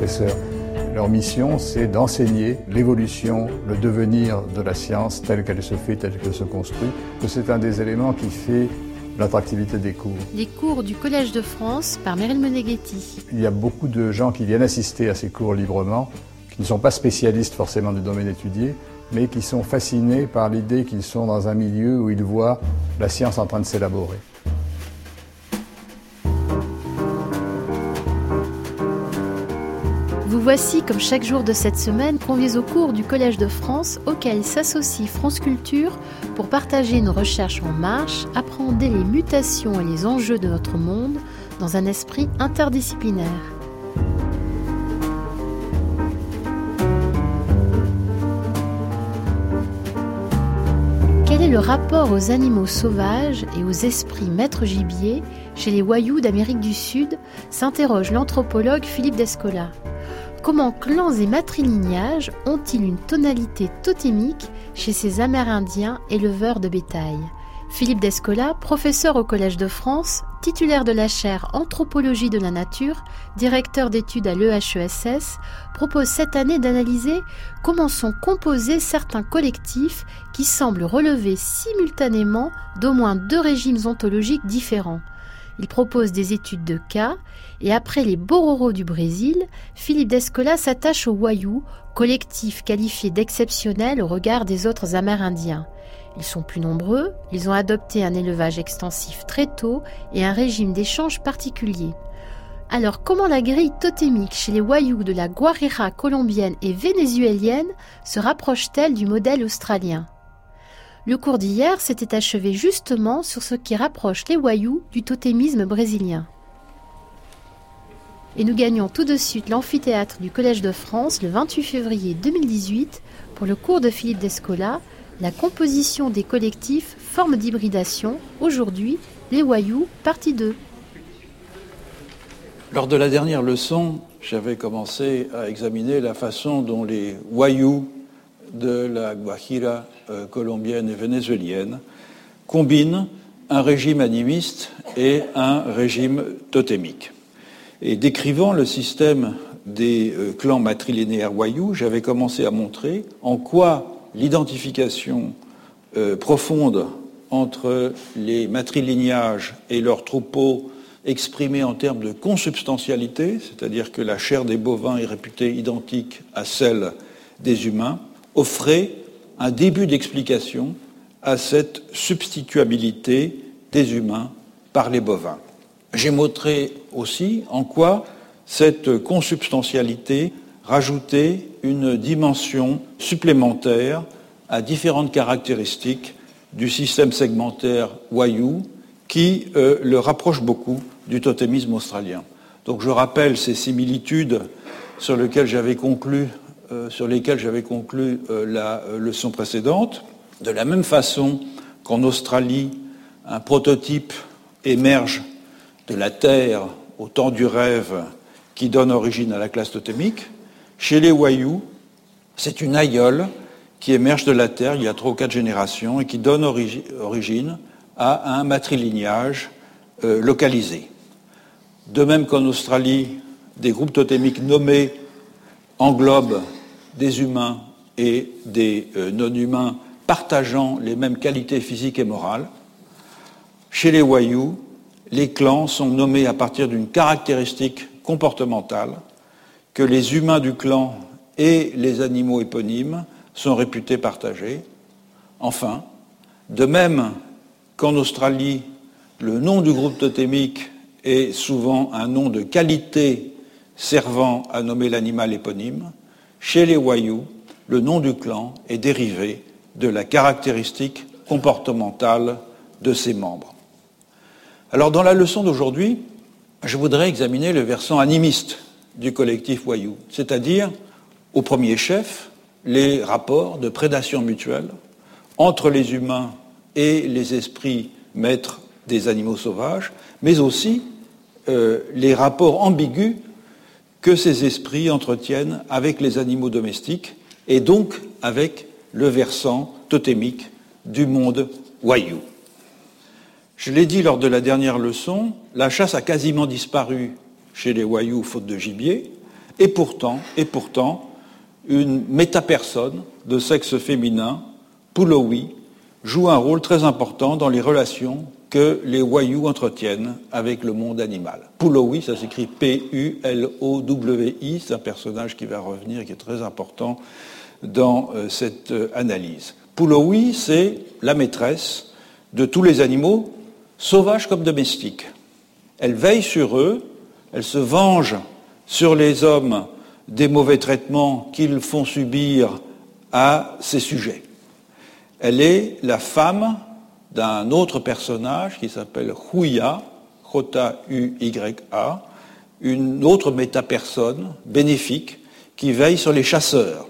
professeurs. Leur mission, c'est d'enseigner l'évolution, le devenir de la science telle qu'elle se fait, telle qu'elle se construit. C'est un des éléments qui fait l'attractivité des cours. Les cours du Collège de France par Meryl Meneghetti. Il y a beaucoup de gens qui viennent assister à ces cours librement, qui ne sont pas spécialistes forcément du domaine étudié, mais qui sont fascinés par l'idée qu'ils sont dans un milieu où ils voient la science en train de s'élaborer. Vous voici, comme chaque jour de cette semaine, conviés au cours du Collège de France, auquel s'associe France Culture pour partager une recherche en marche, appréhender les mutations et les enjeux de notre monde dans un esprit interdisciplinaire. Quel est le rapport aux animaux sauvages et aux esprits maîtres gibier chez les Wayous d'Amérique du Sud, s'interroge l'anthropologue Philippe Descola. Comment clans et matrilignages ont-ils une tonalité totémique chez ces Amérindiens éleveurs de bétail ? Philippe Descola, professeur au Collège de France, titulaire de la chaire Anthropologie de la nature, directeur d'études à l'EHESS, propose cette année d'analyser comment sont composés certains collectifs qui semblent relever simultanément d'au moins 2 régimes ontologiques différents. Il propose des études de cas et après les Bororo du Brésil, Philippe Descola s'attache aux Wayous, collectif qualifié d'exceptionnel au regard des autres Amérindiens. Ils sont plus nombreux, ils ont adopté un élevage extensif très tôt et un régime d'échange particulier. Alors comment la grille totémique chez les Wayous de la Guajira colombienne et vénézuélienne se rapproche-t-elle du modèle australien ? Le cours d'hier s'était achevé justement sur ce qui rapproche les Wayous du totémisme brésilien. Et nous gagnons tout de suite l'amphithéâtre du Collège de France le 28 février 2018 pour le cours de Philippe Descola, la composition des collectifs, forme d'hybridation, aujourd'hui, les Wayous, partie 2. Lors de la dernière leçon, j'avais commencé à examiner la façon dont les Wayous de la Guajira colombienne et vénézuélienne combinent un régime animiste et un régime totémique. Et décrivant le système des clans matrilinéaires Wayous, j'avais commencé à montrer en quoi l'identification profonde entre les matrilignages et leurs troupeaux exprimés en termes de consubstantialité, c'est-à-dire que la chair des bovins est réputée identique à celle des humains, offrait un début d'explication à cette substituabilité des humains par les bovins. J'ai montré aussi en quoi cette consubstantialité rajoutait une dimension supplémentaire à différentes caractéristiques du système segmentaire Wayuu qui le rapproche beaucoup du totémisme australien. Donc je rappelle ces similitudes sur lesquelles j'avais conclu la leçon précédente. De la même façon qu'en Australie, un prototype émerge de la Terre au temps du rêve qui donne origine à la classe totémique, chez les Wayous, c'est une aïeule qui émerge de la Terre il y a 3 ou 4 générations et qui donne origine à un matrilignage localisé. De même qu'en Australie, des groupes totémiques nommés englobent des humains et des non-humains partageant les mêmes qualités physiques et morales, chez les Wayous, les clans sont nommés à partir d'une caractéristique comportementale que les humains du clan et les animaux éponymes sont réputés partager. Enfin, de même qu'en Australie, le nom du groupe totémique est souvent un nom de qualité servant à nommer l'animal éponyme, chez les Wayous, le nom du clan est dérivé de la caractéristique comportementale de ses membres. Alors, dans la leçon d'aujourd'hui, je voudrais examiner le versant animiste du collectif Wayuu, c'est-à-dire, au premier chef, les rapports de prédation mutuelle entre les humains et les esprits maîtres des animaux sauvages, mais aussi les rapports ambigus que ces esprits entretiennent avec les animaux domestiques et donc avec le versant totémique du monde Wayuu. Je l'ai dit lors de la dernière leçon, la chasse a quasiment disparu chez les Wayous faute de gibier, Et pourtant, une métapersonne de sexe féminin, Pulowi, joue un rôle très important dans les relations que les Wayuu entretiennent avec le monde animal. Pulowi, ça s'écrit P-U-L-O-W-I, c'est un personnage qui va revenir et qui est très important dans cette analyse. Pulowi, c'est la maîtresse de tous les animaux, sauvages comme domestiques. Elle veille sur eux, elle se venge sur les hommes des mauvais traitements qu'ils font subir à ses sujets. Elle est la femme d'un autre personnage qui s'appelle Huya, J-U-Y-A, une autre métapersonne bénéfique qui veille sur les chasseurs.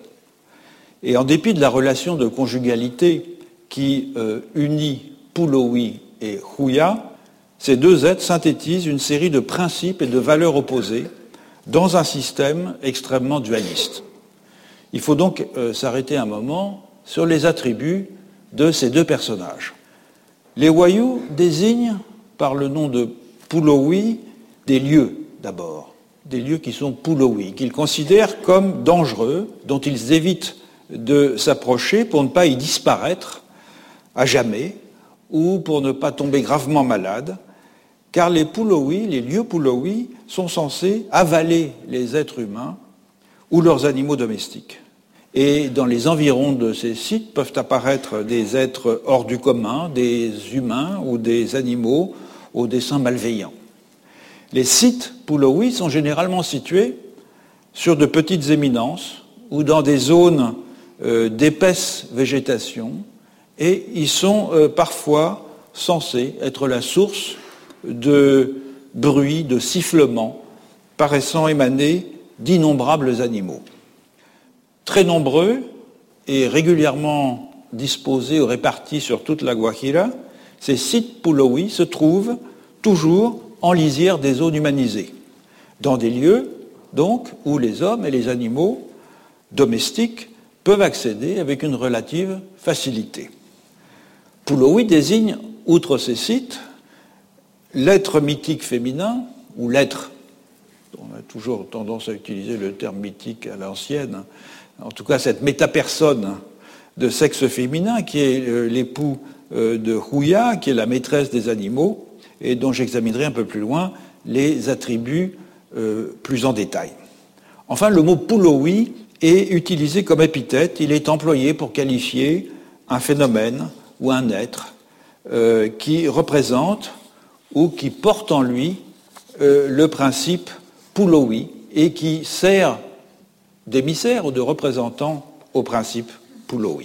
Et en dépit de la relation de conjugalité qui unit Pulowi et Huya, ces deux êtres synthétisent une série de principes et de valeurs opposées dans un système extrêmement dualiste. Il faut donc s'arrêter un moment sur les attributs de ces deux personnages. Les Wayuu désignent par le nom de Pulowi des lieux d'abord, des lieux qui sont Pulowi, qu'ils considèrent comme dangereux, dont ils évitent de s'approcher pour ne pas y disparaître à jamais ou pour ne pas tomber gravement malade, car les Pulowi, les lieux Pulowi, sont censés avaler les êtres humains ou leurs animaux domestiques. Et dans les environs de ces sites peuvent apparaître des êtres hors du commun, des humains ou des animaux aux desseins malveillants. Les sites Pulowi sont généralement situés sur de petites éminences ou dans des zones d'épaisse végétation, et ils sont parfois censés être la source de bruits, de sifflements paraissant émaner d'innombrables animaux. Très nombreux et régulièrement disposés ou répartis sur toute la Guajira, ces sites Pulowi se trouvent toujours en lisière des zones humanisées, dans des lieux donc où les hommes et les animaux domestiques peuvent accéder avec une relative facilité. Pulowi désigne, outre ces sites, l'être mythique féminin, ou l'être, on a toujours tendance à utiliser le terme mythique à l'ancienne, en tout cas cette métapersonne de sexe féminin qui est l'époux de Huya, qui est la maîtresse des animaux, et dont j'examinerai un peu plus loin les attributs plus en détail. Enfin, le mot Pulowi est utilisé comme épithète, il est employé pour qualifier un phénomène ou un être qui représente ou qui porte en lui le principe Pulowi et qui sert d'émissaire ou de représentant au principe Pulowi.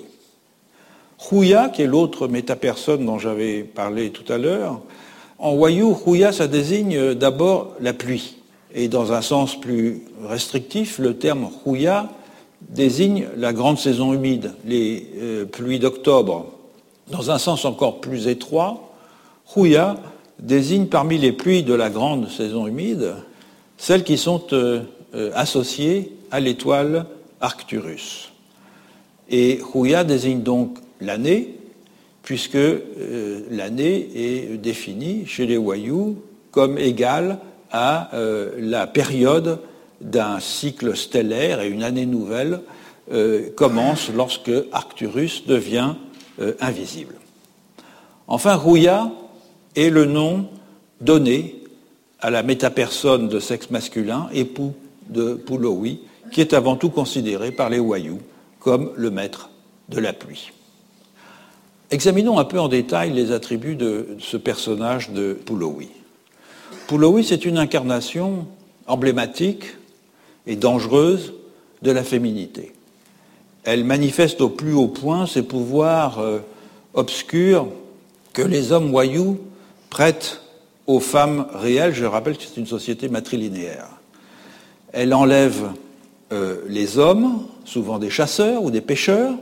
Huya, qui est l'autre métapersonne dont j'avais parlé tout à l'heure, en Wayuu, Huya, ça désigne d'abord la pluie. Et dans un sens plus restrictif, le terme Huya désigne la grande saison humide, les pluies d'octobre. Dans un sens encore plus étroit, Huya désigne parmi les pluies de la grande saison humide celles qui sont associées à l'étoile Arcturus. Et Huya désigne donc l'année, puisque l'année est définie chez les Wayuu comme égale à la période d'un cycle stellaire, et une année nouvelle commence lorsque Arcturus devient invisible. Enfin, Huya est le nom donné à la métapersonne de sexe masculin, époux de Pulowi, qui est avant tout considéré par les Wayuu comme le maître de la pluie. Examinons un peu en détail les attributs de ce personnage de Pulowi. Pulowi, c'est une incarnation emblématique et dangereuse de la féminité. Elle manifeste au plus haut point ses pouvoirs obscurs que les hommes Wayuu prêtent aux femmes réelles. Je rappelle que c'est une société matrilinéaire. Elle enlève les hommes, souvent des chasseurs ou des pêcheurs,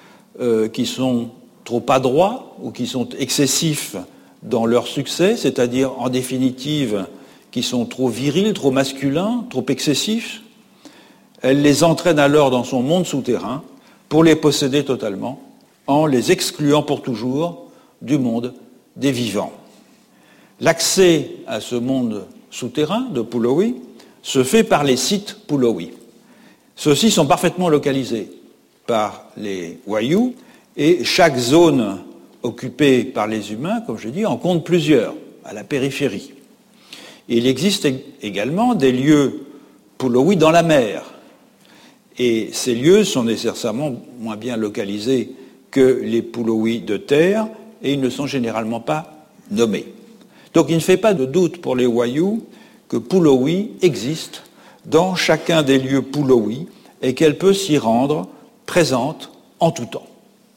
qui sont trop adroits ou qui sont excessifs dans leur succès, c'est-à-dire en définitive qui sont trop virils, trop masculins, trop excessifs. Elle les entraîne alors dans son monde souterrain pour les posséder totalement, en les excluant pour toujours du monde des vivants. L'accès à ce monde souterrain de Pulowi se fait par les sites Pulowi. Ceux-ci sont parfaitement localisés par les Wayuu et chaque zone occupée par les humains, comme je dis, en compte plusieurs à la périphérie. Il existe également des lieux Pulowi dans la mer. Et ces lieux sont nécessairement moins bien localisés que les Pulowi de terre et ils ne sont généralement pas nommés. Donc il ne fait pas de doute pour les Wayuu que Pulowi existe dans chacun des lieux Pulowi et qu'elle peut s'y rendre présente en tout temps.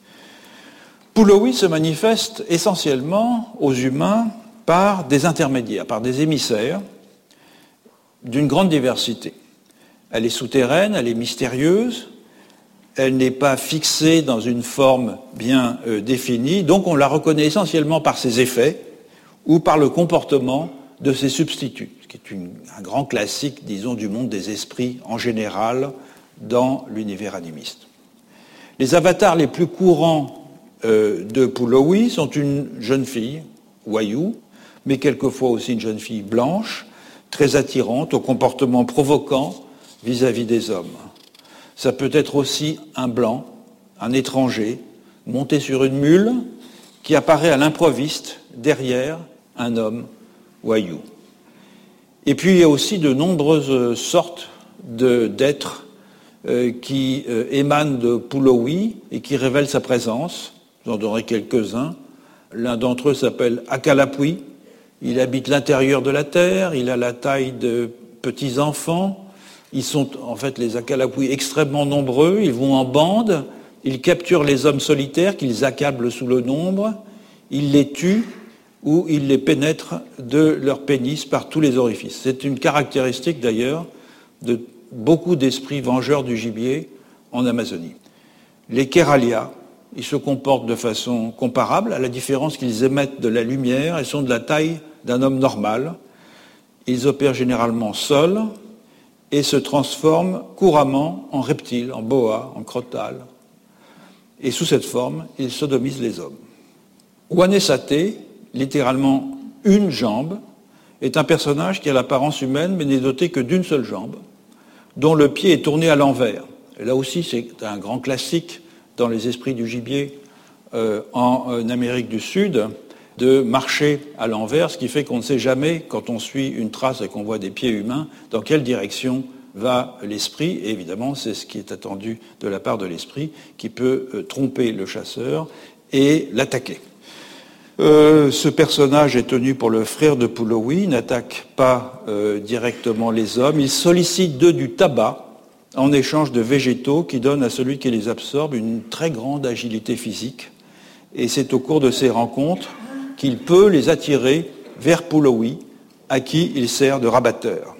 Pulowi se manifeste essentiellement aux humains par des intermédiaires, par des émissaires d'une grande diversité. Elle est souterraine, elle est mystérieuse, elle n'est pas fixée dans une forme bien définie, donc on la reconnaît essentiellement par ses effets ou par le comportement de ses substituts, ce qui est un grand classique, disons, du monde des esprits en général dans l'univers animiste. Les avatars les plus courants de Pulowi sont une jeune fille, Wayuu, mais quelquefois aussi une jeune fille blanche, très attirante, au comportement provoquant vis-à-vis des hommes. Ça peut être aussi un blanc, un étranger, monté sur une mule, qui apparaît à l'improviste derrière un homme Wayuu. Et puis il y a aussi de nombreuses sortes d'êtres qui émanent de Pulowi et qui révèlent sa présence. J'en donnerai quelques-uns. L'un d'entre eux s'appelle Akalapui. Il habite l'intérieur de la terre, il a la taille de petits enfants. Ils sont en fait les Akalapui extrêmement nombreux, ils vont en bande, ils capturent les hommes solitaires qu'ils accablent sous le nombre, ils les tuent ou ils les pénètrent de leur pénis par tous les orifices. C'est une caractéristique d'ailleurs de beaucoup d'esprits vengeurs du gibier en Amazonie. Les Keralia, ils se comportent de façon comparable, à la différence qu'ils émettent de la lumière et sont de la taille d'un homme normal. Ils opèrent généralement seuls et se transforment couramment en reptiles, en boa, en crotales. Et sous cette forme, ils sodomisent les hommes. Wanesate, littéralement une jambe, est un personnage qui a l'apparence humaine mais n'est doté que d'une seule jambe, dont le pied est tourné à l'envers. Et là aussi, c'est un grand classique dans les esprits du gibier en Amérique du Sud, de marcher à l'envers, ce qui fait qu'on ne sait jamais, quand on suit une trace et qu'on voit des pieds humains, dans quelle direction va l'esprit. Et évidemment, c'est ce qui est attendu de la part de l'esprit, qui peut tromper le chasseur et l'attaquer. Ce personnage est tenu pour le frère de Pulowi, il n'attaque pas directement les hommes, il sollicite d'eux du tabac en échange de végétaux qui donnent à celui qui les absorbe une très grande agilité physique. Et c'est au cours de ces rencontres qu'il peut les attirer vers Pulowi, à qui il sert de rabatteur.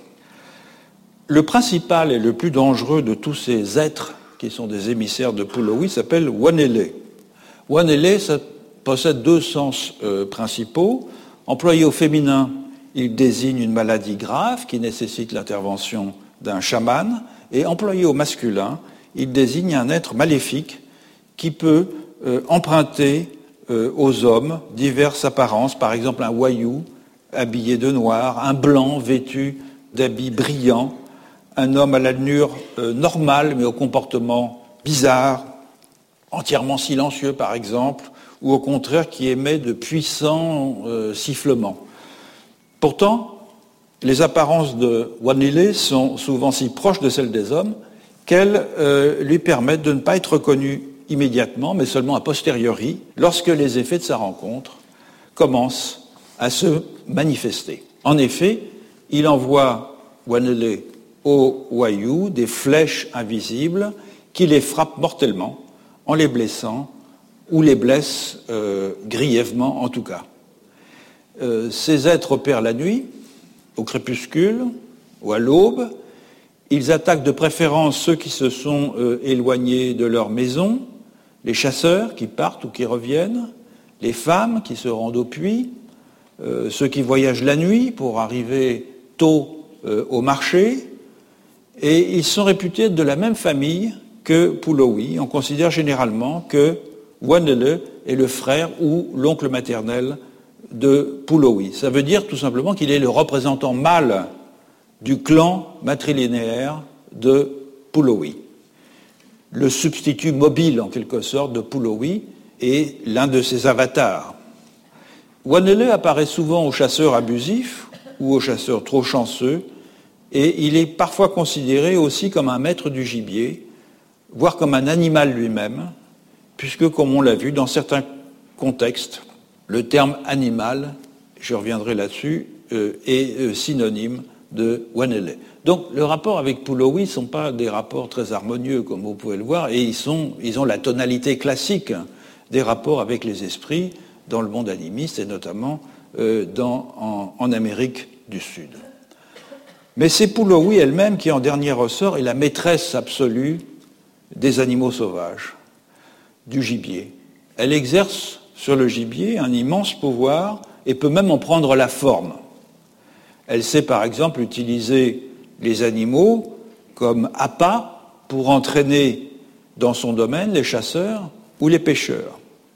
Le principal et le plus dangereux de tous ces êtres qui sont des émissaires de Pulowi s'appelle Wanele. Wanele, ça possède deux sens principaux. Employé au féminin, il désigne une maladie grave qui nécessite l'intervention d'un chaman, et employé au masculin, il désigne un être maléfique qui peut emprunter aux hommes diverses apparences, par exemple un Wayuu habillé de noir, un blanc vêtu d'habits brillants, un homme à l'allure normale mais au comportement bizarre, entièrement silencieux par exemple, ou au contraire qui émet de puissants sifflements. Pourtant, les apparences de Wanele sont souvent si proches de celles des hommes qu'elles lui permettent de ne pas être reconnu immédiatement, mais seulement a posteriori, lorsque les effets de sa rencontre commencent à se manifester. En effet, il envoie Wanele aux Wayuu des flèches invisibles qui les frappent mortellement en les blessant ou les blessent grièvement en tout cas. Ces êtres opèrent la nuit, au crépuscule ou à l'aube. Ils attaquent de préférence ceux qui se sont éloignés de leur maison, les chasseurs qui partent ou qui reviennent, les femmes qui se rendent au puits, ceux qui voyagent la nuit pour arriver tôt au marché. Et ils sont réputés être de la même famille que Pulowi. On considère généralement que Wanele est le frère ou l'oncle maternel de Pulowi. Ça veut dire tout simplement qu'il est le représentant mâle du clan matrilinéaire de Pulowi. Le substitut mobile, en quelque sorte, de Pulowi est l'un de ses avatars. Wanele apparaît souvent aux chasseurs abusifs ou aux chasseurs trop chanceux, et il est parfois considéré aussi comme un maître du gibier, voire comme un animal lui-même, puisque, comme on l'a vu, dans certains contextes, le terme animal, je reviendrai là-dessus, est synonyme de Wanele. Donc, le rapport avec Pulowi ne sont pas des rapports très harmonieux, comme vous pouvez le voir, et ils ont la tonalité classique des rapports avec les esprits dans le monde animiste, et notamment en Amérique du Sud. Mais c'est Pulowi elle-même qui, en dernier ressort, est la maîtresse absolue des animaux sauvages, du gibier. Elle exerce sur le gibier un immense pouvoir et peut même en prendre la forme. Elle sait par exemple utiliser les animaux comme appât pour entraîner dans son domaine les chasseurs ou les pêcheurs.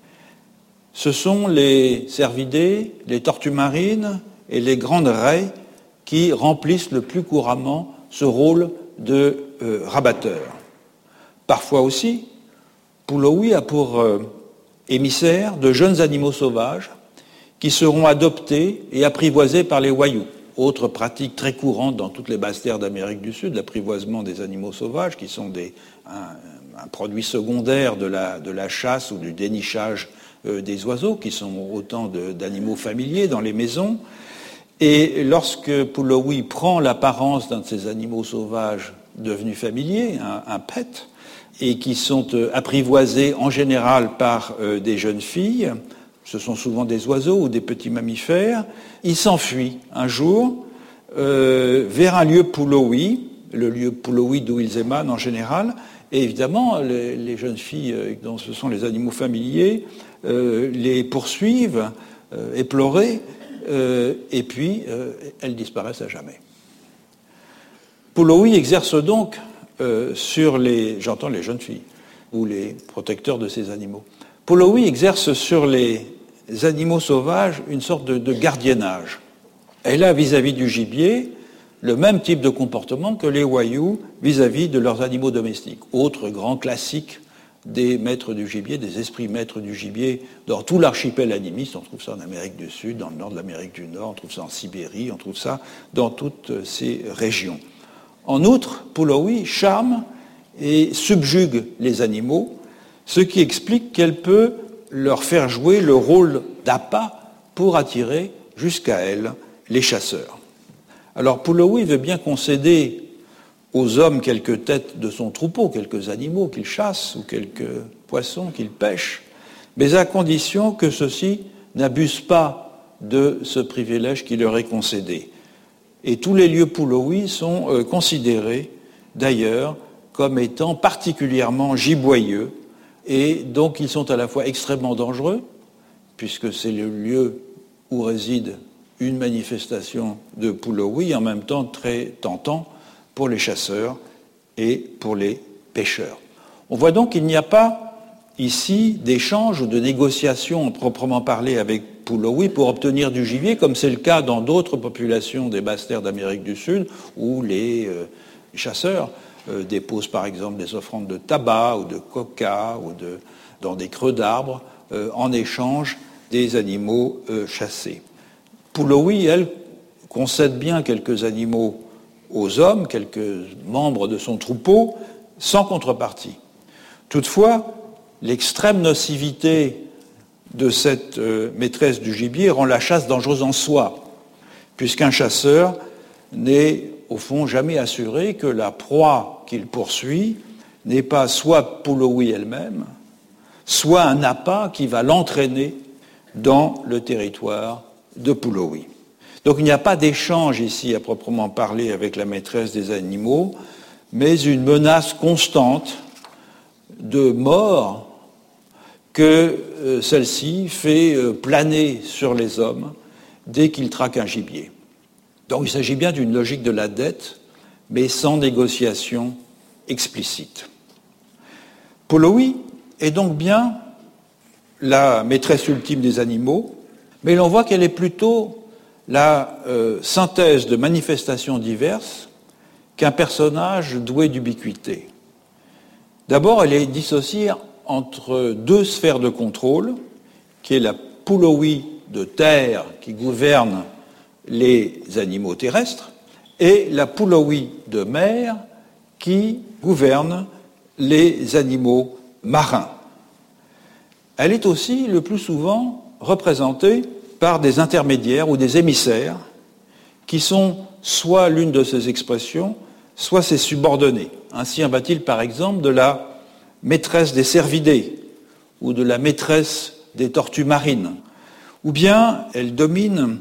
Ce sont les cervidés, les tortues marines et les grandes raies qui remplissent le plus couramment ce rôle de rabatteur. Parfois aussi, Pulowi a pour émissaires de jeunes animaux sauvages qui seront adoptés et apprivoisés par les wayous. Autre pratique très courante dans toutes les basses terres d'Amérique du Sud, l'apprivoisement des animaux sauvages, qui sont un produit secondaire de la chasse ou du dénichage des oiseaux, qui sont autant d'animaux familiers dans les maisons. Et lorsque Pulowi prend l'apparence d'un de ces animaux sauvages devenus familiers, un pet, et qui sont apprivoisés en général par des jeunes filles, ce sont souvent des oiseaux ou des petits mammifères, il s'enfuit un jour vers un lieu Pulowi, le lieu Pulowi d'où ils émanent en général, et évidemment les jeunes filles, dont ce sont les animaux familiers, les poursuivent, éplorées, et puis elles disparaissent à jamais. Pulowi exerce donc sur j'entends les jeunes filles, ou les protecteurs de ces animaux. Pulowi exerce sur les animaux sauvages une sorte de gardiennage. Elle a vis-à-vis du gibier le même type de comportement que les wayous vis-à-vis de leurs animaux domestiques. Autre grand classique des maîtres du gibier, des esprits maîtres du gibier dans tout l'archipel animiste. On trouve ça en Amérique du Sud, dans le nord de l'Amérique du Nord, on trouve ça en Sibérie, on trouve ça dans toutes ces régions. En outre, Pulowi charme et subjugue les animaux, ce qui explique qu'elle peut leur faire jouer le rôle d'appât pour attirer jusqu'à elle les chasseurs. Alors Pulowi veut bien concéder aux hommes quelques têtes de son troupeau, quelques animaux qu'il chasse ou quelques poissons qu'il pêche, mais à condition que ceux-ci n'abusent pas de ce privilège qui leur est concédé. Et tous les lieux Pulowi sont considérés d'ailleurs comme étant particulièrement giboyeux, et donc ils sont à la fois extrêmement dangereux, puisque c'est le lieu où réside une manifestation de Pulowi, en même temps très tentant pour les chasseurs et pour les pêcheurs. On voit donc qu'il n'y a pas ici d'échange ou de négociation proprement parlé avec Pulowi pour obtenir du gibier, comme c'est le cas dans d'autres populations des basses terres d'Amérique du Sud, où les chasseurs déposent par exemple des offrandes de tabac ou de coca ou dans des creux d'arbres en échange des animaux chassés. Pulowi, elle, concède bien quelques animaux aux hommes, quelques membres de son troupeau, sans contrepartie. Toutefois, l'extrême nocivité de cette maîtresse du gibier rend la chasse dangereuse en soi, puisqu'un chasseur n'est au fond jamais assuré que la proie qu'il poursuit n'est pas soit Pulowi elle-même, soit un appât qui va l'entraîner dans le territoire de Pulowi. Donc il n'y a pas d'échange ici à proprement parler avec la maîtresse des animaux, mais une menace constante de mort que celle-ci fait planer sur les hommes dès qu'ils traquent un gibier. Donc il s'agit bien d'une logique de la dette, mais sans négociation explicite. Pulowi est donc bien la maîtresse ultime des animaux, mais l'on voit qu'elle est plutôt la synthèse de manifestations diverses qu'un personnage doué d'ubiquité. D'abord, elle est dissociée entre deux sphères de contrôle, qui est la Pulowi de terre qui gouverne les animaux terrestres, et la Pulowi de mer qui gouverne les animaux marins. Elle est aussi le plus souvent représentée par des intermédiaires ou des émissaires qui sont soit l'une de ces expressions, soit ses subordonnés. Ainsi en va-t-il par exemple de la maîtresse des cervidés ou de la maîtresse des tortues marines, ou bien elle domine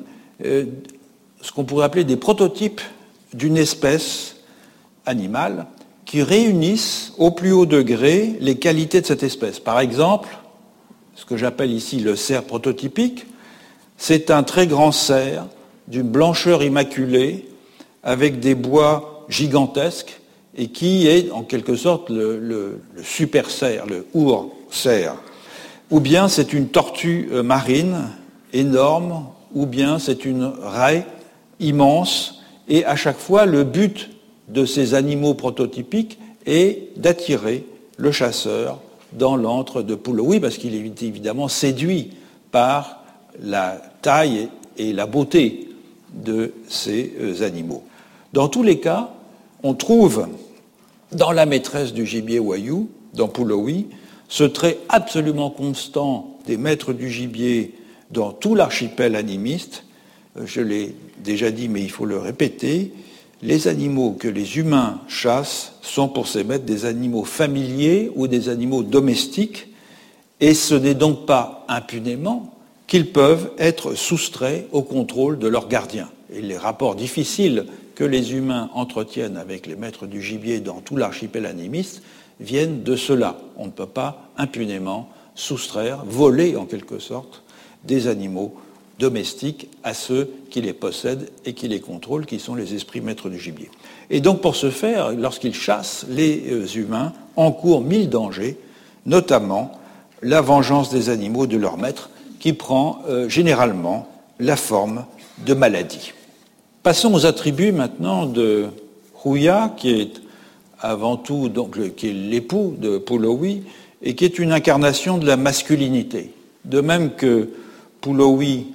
ce qu'on pourrait appeler des prototypes d'une espèce animale qui réunissent au plus haut degré les qualités de cette espèce. Par exemple, ce que j'appelle ici le cerf prototypique, c'est un très grand cerf d'une blancheur immaculée avec des bois gigantesques et qui est en quelque sorte le super cerf, le ur-cerf. Ou bien c'est une tortue marine énorme, ou bien c'est une raie immense, et à chaque fois le but de ces animaux prototypiques est d'attirer le chasseur dans l'antre de Pulowi, parce qu'il est évidemment séduit par la taille et la beauté de ces animaux. Dans tous les cas, on trouve dans la maîtresse du gibier wayuu, dans Pulowi, ce trait absolument constant des maîtres du gibier dans tout l'archipel animiste. Je l'ai déjà dit, mais il faut le répéter, les animaux que les humains chassent sont pour ces maîtres des animaux familiers ou des animaux domestiques, et ce n'est donc pas impunément qu'ils peuvent être soustraits au contrôle de leurs gardiens. Et les rapports difficiles que les humains entretiennent avec les maîtres du gibier dans tout l'archipel animiste viennent de cela. On ne peut pas impunément soustraire, voler en quelque sorte, des animaux domestiques à ceux qui les possèdent et qui les contrôlent, qui sont les esprits maîtres du gibier. Et donc pour ce faire, lorsqu'ils chassent, les humains encourent 1000 dangers, notamment la vengeance des animaux de leur maître, qui prend généralement la forme de maladie. Passons aux attributs maintenant de Huya, qui est avant tout qui est l'époux de Pulowi et qui est une incarnation de la masculinité. De même que Pulowi,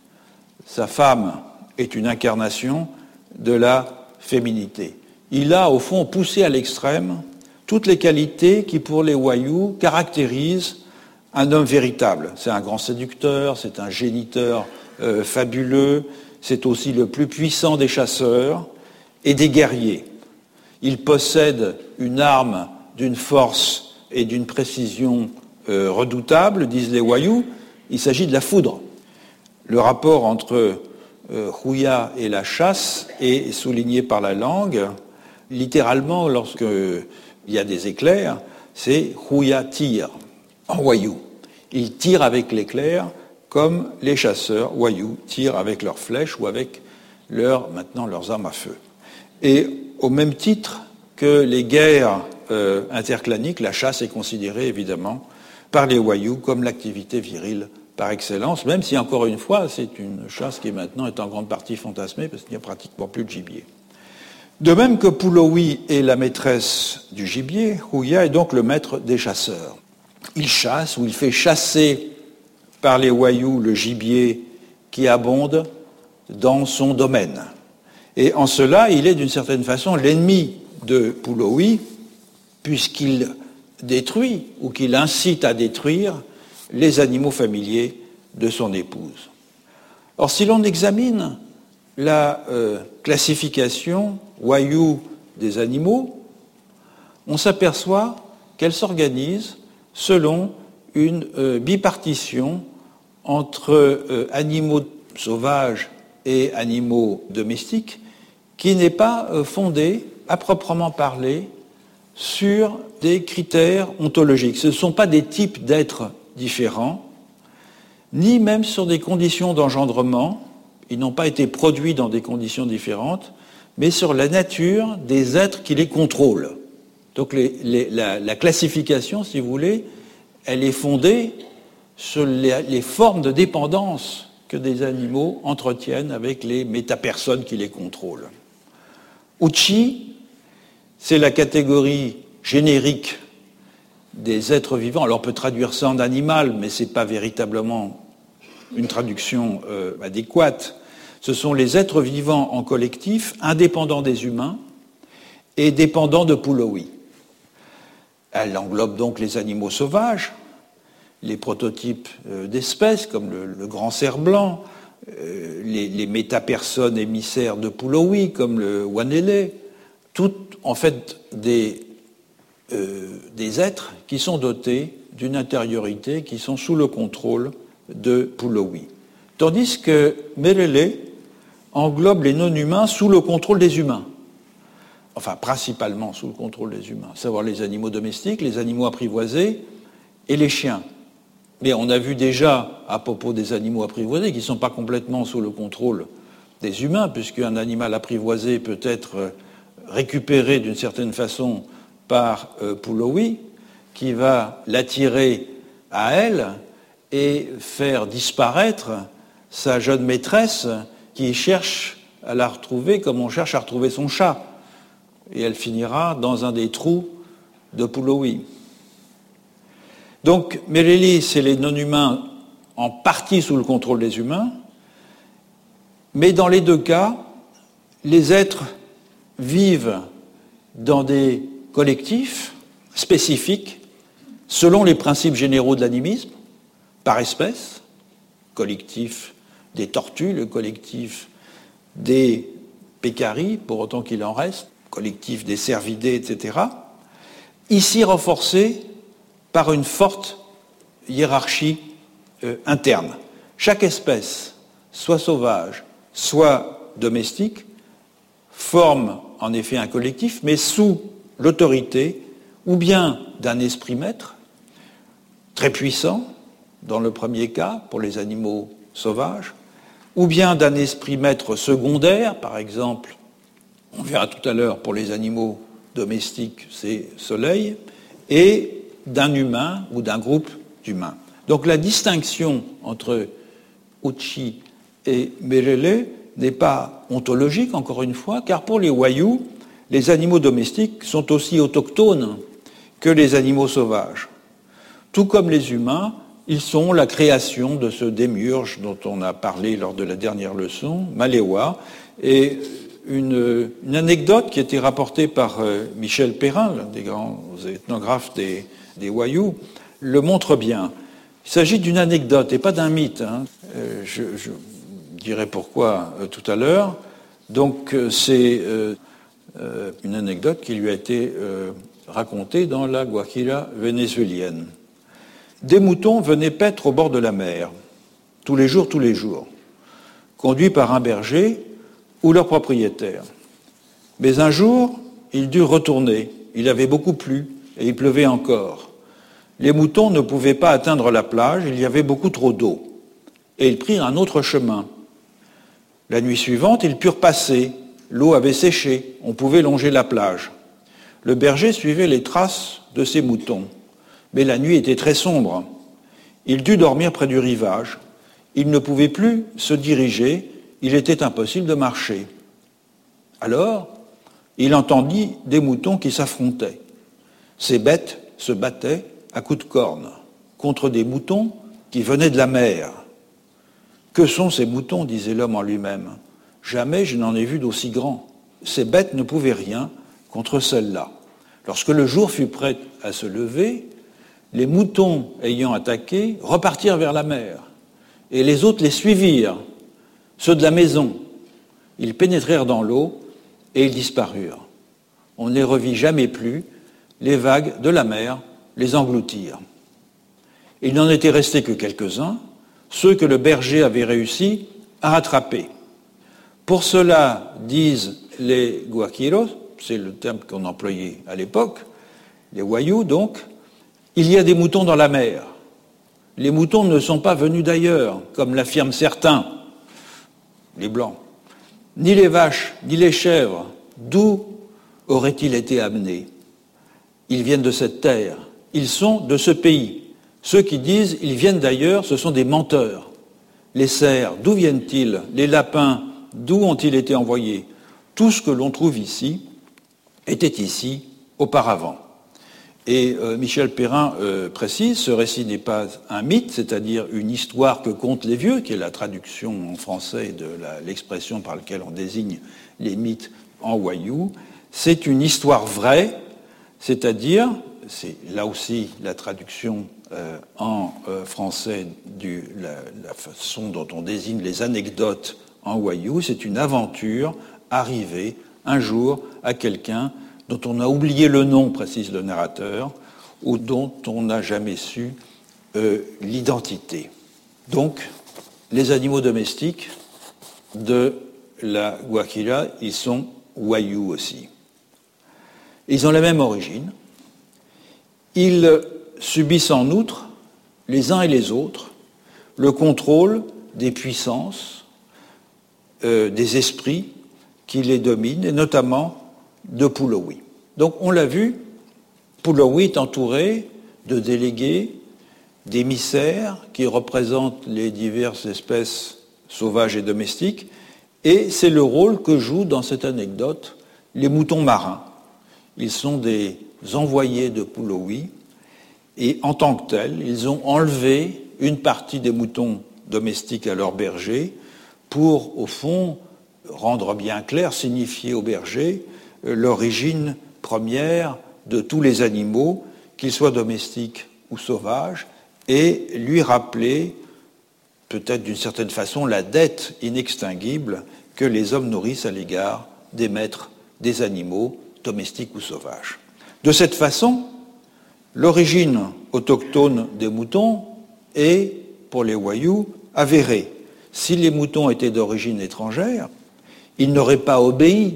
sa femme, est une incarnation de la féminité. Il a au fond poussé à l'extrême toutes les qualités qui pour les wayuu caractérisent un homme véritable. C'est un grand séducteur, c'est un géniteur fabuleux, c'est aussi le plus puissant des chasseurs et des guerriers. Il possède une arme d'une force et d'une précision redoutables, disent les wayuu. Il s'agit de la foudre. Le rapport entre Huya et la chasse est souligné par la langue. Littéralement, lorsqu'il y a des éclairs, c'est Huya tire en wayuu. Il tire avec l'éclair comme les chasseurs wayuu tirent avec leurs flèches ou avec maintenant leurs armes à feu. Et au même titre que les guerres interclaniques, la chasse est considérée évidemment par les wayuu comme l'activité virile par excellence, même si encore une fois c'est une chasse qui maintenant est en grande partie fantasmée parce qu'il n'y a pratiquement plus de gibier. De même que Pulowi est la maîtresse du gibier, Huya est donc le maître des chasseurs. Il chasse ou il fait chasser par les wayuu le gibier qui abonde dans son domaine. Et en cela, il est d'une certaine façon l'ennemi de Pulowi, puisqu'il détruit ou qu'il incite à détruire les animaux familiers de son épouse. Or, si l'on examine la classification wayuu des animaux, on s'aperçoit qu'elle s'organise selon une bipartition entre animaux sauvages et animaux domestiques qui n'est pas fondée, à proprement parler, sur des critères ontologiques. Ce ne sont pas des types d'êtres différents, ni même sur des conditions d'engendrement. Ils n'ont pas été produits dans des conditions différentes, mais sur la nature des êtres qui les contrôlent. Donc la classification, si vous voulez, elle est fondée sur les formes de dépendance que des animaux entretiennent avec les métapersonnes qui les contrôlent. Uchi, c'est la catégorie générique des êtres vivants. Alors on peut traduire ça en animal, mais ce n'est pas véritablement une traduction adéquate. Ce sont les êtres vivants en collectif, indépendants des humains et dépendants de Pulowi. Elle englobe donc les animaux sauvages, les prototypes d'espèces comme le grand cerf blanc, les métapersonnes émissaires de Pulowi comme le Wanele, toutes en fait des êtres qui sont dotés d'une intériorité, qui sont sous le contrôle de Pulowi. Tandis que Merele englobe les non-humains sous le contrôle des humains. Enfin, principalement sous le contrôle des humains, à savoir les animaux domestiques, les animaux apprivoisés et les chiens. Mais on a vu déjà, à propos des animaux apprivoisés, qu'ils ne sont pas complètement sous le contrôle des humains, puisqu'un animal apprivoisé peut être récupéré d'une certaine façon par Pulowi, qui va l'attirer à elle et faire disparaître sa jeune maîtresse qui cherche à la retrouver comme on cherche à retrouver son chat. Et elle finira dans un des trous de Pulowi. Donc, Merele, c'est les non-humains en partie sous le contrôle des humains, mais dans les deux cas, les êtres vivent dans des collectifs spécifiques selon les principes généraux de l'animisme, par espèce, collectif des tortues, le collectif des pécaris, pour autant qu'il en reste, collectif des cervidés, etc., ici renforcé par une forte hiérarchie interne. Chaque espèce, soit sauvage, soit domestique, forme en effet un collectif, mais sous l'autorité ou bien d'un esprit maître, très puissant, dans le premier cas, pour les animaux sauvages, ou bien d'un esprit maître secondaire, par exemple, on verra tout à l'heure pour les animaux domestiques, c'est Soleil, et d'un humain ou d'un groupe d'humains. Donc la distinction entre Uchi et Merele n'est pas ontologique, encore une fois, car pour les Wayuu, les animaux domestiques sont aussi autochtones que les animaux sauvages. Tout comme les humains, ils sont la création de ce démiurge dont on a parlé lors de la dernière leçon, Malewa, et une anecdote qui a été rapportée par Michel Perrin, l'un des grands ethnographes des Wayuu, le montre bien. Il s'agit d'une anecdote et pas d'un mythe. Je dirai pourquoi tout à l'heure. Donc c'est une anecdote qui lui a été racontée dans la Guajira vénézuélienne. Des moutons venaient paître au bord de la mer, tous les jours, conduits par un berger ou leur propriétaire. Mais un jour, ils durent retourner. Il avait beaucoup plu et il pleuvait encore. Les moutons ne pouvaient pas atteindre la plage, il y avait beaucoup trop d'eau. Et ils prirent un autre chemin. La nuit suivante, ils purent passer. L'eau avait séché, on pouvait longer la plage. Le berger suivait les traces de ses moutons. Mais la nuit était très sombre. Il dut dormir près du rivage. Il ne pouvait plus se diriger, il était impossible de marcher. Alors, il entendit des moutons qui s'affrontaient. Ces bêtes se battaient à coups de cornes contre des moutons qui venaient de la mer. Que sont ces moutons, disait l'homme en lui-même. Jamais je n'en ai vu d'aussi grands. Ces bêtes ne pouvaient rien contre celles-là. Lorsque le jour fut prêt à se lever, les moutons ayant attaqué repartirent vers la mer, et les autres les suivirent, ceux de la maison. Ils pénétrèrent dans l'eau et ils disparurent. On ne les revit jamais plus, les vagues de la mer les engloutirent. Il n'en était resté que quelques-uns, ceux que le berger avait réussi à rattraper. Pour cela, disent les guajiros, c'est le terme qu'on employait à l'époque, les Wayuu donc, il y a des moutons dans la mer. Les moutons ne sont pas venus d'ailleurs, comme l'affirment certains, les Blancs. Ni les vaches, ni les chèvres, d'où auraient-ils été amenés? Ils viennent de cette terre, ils sont de ce pays. Ceux qui disent ils viennent d'ailleurs, ce sont des menteurs. Les cerfs, d'où viennent-ils? Les lapins, d'où ont-ils été envoyés? Tout ce que l'on trouve ici était ici auparavant. Et Michel Perrin précise, ce récit n'est pas un mythe, c'est-à-dire une histoire que content les vieux, qui est la traduction en français de l'expression par laquelle on désigne les mythes en wayuu. C'est une histoire vraie, c'est-à-dire, c'est là aussi la traduction en français la façon dont on désigne les anecdotes en wayuu, c'est une aventure arrivée un jour à quelqu'un dont on a oublié le nom, précise le narrateur, ou dont on n'a jamais su l'identité. Donc, les animaux domestiques de la Guajira, ils sont wayuu aussi. Ils ont la même origine. Ils subissent en outre, les uns et les autres, le contrôle des puissances, des esprits qui les dominent, et notamment de Pulowi. Donc, on l'a vu, Pulowi est entouré de délégués, d'émissaires qui représentent les diverses espèces sauvages et domestiques, et c'est le rôle que jouent dans cette anecdote les moutons marins. Ils sont des envoyés de Pulowi, et en tant que tels, ils ont enlevé une partie des moutons domestiques à leurs bergers pour, au fond, rendre bien clair, signifier aux bergers l'origine première de tous les animaux, qu'ils soient domestiques ou sauvages, et lui rappeler, peut-être d'une certaine façon, la dette inextinguible que les hommes nourrissent à l'égard des maîtres des animaux, domestiques ou sauvages. De cette façon, l'origine autochtone des moutons est, pour les wayuu, avérée. Si les moutons étaient d'origine étrangère, ils n'auraient pas obéi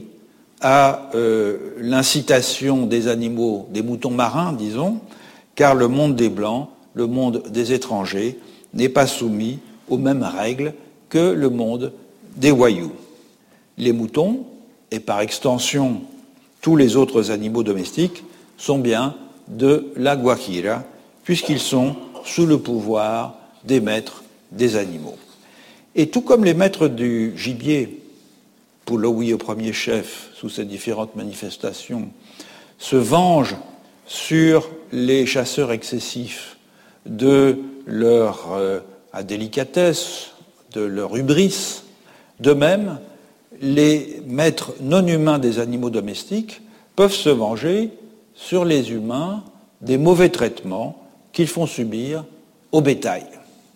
à l'incitation des animaux, des moutons marins, disons, car le monde des Blancs, le monde des étrangers, n'est pas soumis aux mêmes règles que le monde des wayuu. Les moutons, et par extension tous les autres animaux domestiques, sont bien de la Guajira, puisqu'ils sont sous le pouvoir des maîtres des animaux. Et tout comme les maîtres du gibier, Pulowi au premier chef, sous ces différentes manifestations, se vengent sur les chasseurs excessifs de leur indélicatesse, de leur hubris. De même, les maîtres non humains des animaux domestiques peuvent se venger sur les humains des mauvais traitements qu'ils font subir au bétail.